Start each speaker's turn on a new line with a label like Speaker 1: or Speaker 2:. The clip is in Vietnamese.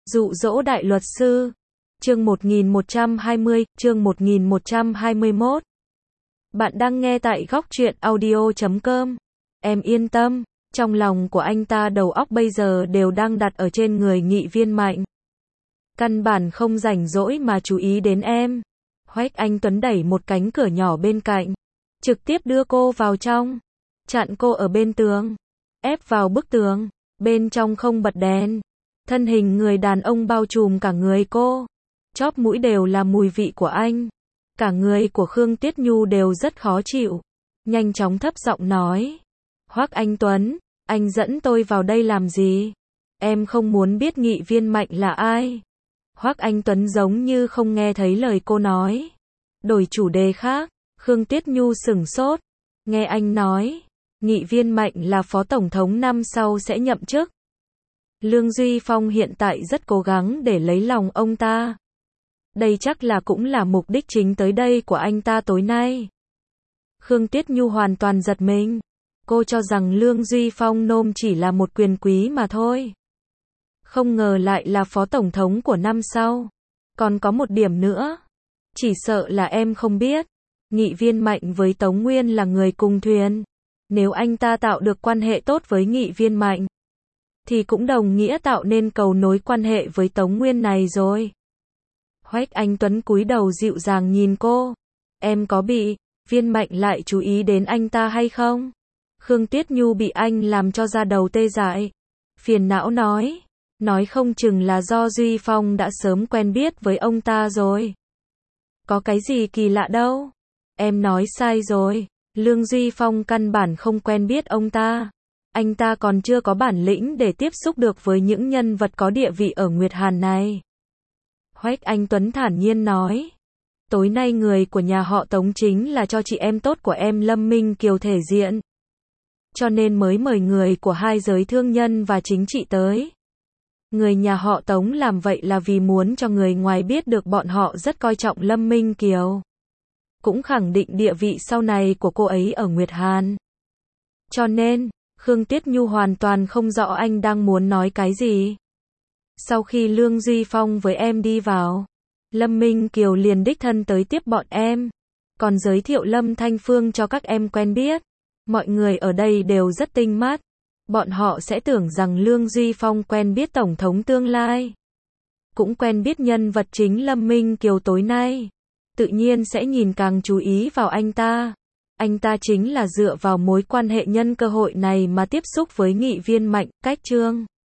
Speaker 1: Dụ dỗ đại luật sư. Chương 1120, chương 1121. Bạn đang nghe tại góc truyện audio.com. Em yên tâm, trong lòng của anh ta đầu óc bây giờ đều đang đặt ở trên người Nghị Viên Mạnh. Căn bản không rảnh rỗi mà chú ý đến em. Hoách Anh Tuấn đẩy một cánh cửa nhỏ bên cạnh, trực tiếp đưa cô vào trong, chặn cô ở bên tường, ép vào bức tường, bên trong không bật đèn. Thân hình người đàn ông bao trùm cả người cô, chóp mũi đều là mùi vị của anh. Cả người của Khương Tiết Nhu đều rất khó chịu. Nhanh chóng thấp giọng nói: Hoắc Anh Tuấn, anh dẫn tôi vào đây làm gì? Em không muốn biết Nghị Viên Mạnh là ai. Hoắc Anh Tuấn giống như không nghe thấy lời cô nói. Đổi chủ đề khác. Khương Tiết Nhu sửng sốt. Nghe anh nói, Nghị Viên Mạnh là phó tổng thống năm sau sẽ nhậm chức. Lương Duy Phong hiện tại rất cố gắng để lấy lòng ông ta. Đây chắc là cũng là mục đích chính tới đây của anh ta tối nay. Khương Tiết Nhu hoàn toàn giật mình. Cô cho rằng Lương Duy Phong nôm chỉ là một quyền quý mà thôi. Không ngờ lại là phó tổng thống của năm sau. Còn có một điểm nữa. Chỉ sợ là em không biết. Nghị Viên Mạnh với Tống Nguyên là người cùng thuyền. Nếu anh ta tạo được quan hệ tốt với Nghị Viên Mạnh, thì cũng đồng nghĩa tạo nên cầu nối quan hệ với Tống Nguyên này rồi. Hoách Anh Tuấn cúi đầu dịu dàng nhìn cô. Em có bị Viên Mạnh lại chú ý đến anh ta hay không? Khương Tiết Nhu bị anh làm cho da đầu tê dại. Phiền não nói không chừng là do Duy Phong đã sớm quen biết với ông ta rồi. Có cái gì kỳ lạ đâu. Em nói sai rồi. Lương Duy Phong căn bản không quen biết ông ta. Anh ta còn chưa có bản lĩnh để tiếp xúc được với những nhân vật có địa vị ở Nguyệt Hàn này. Hoách Anh Tuấn thản nhiên nói. Tối nay người của nhà họ Tống chính là cho chị em tốt của em Lâm Minh Kiều thể diện. Cho nên mới mời người của hai giới thương nhân và chính trị tới. Người nhà họ Tống làm vậy là vì muốn cho người ngoài biết được bọn họ rất coi trọng Lâm Minh Kiều. Cũng khẳng định địa vị sau này của cô ấy ở Nguyệt Hàn. Cho nên, Khương Tiết Nhu hoàn toàn không rõ anh đang muốn nói cái gì. Sau khi Lương Duy Phong với em đi vào, Lâm Minh Kiều liền đích thân tới tiếp bọn em. Còn giới thiệu Lâm Thanh Phương cho các em quen biết. Mọi người ở đây đều rất tinh mắt. Bọn họ sẽ tưởng rằng Lương Duy Phong quen biết Tổng thống tương lai. Cũng quen biết nhân vật chính Lâm Minh Kiều tối nay. Tự nhiên sẽ nhìn càng chú ý vào anh ta. Anh ta chính là dựa vào mối quan hệ nhân cơ hội này mà tiếp xúc với Nghị Viên Mạnh, cách Trương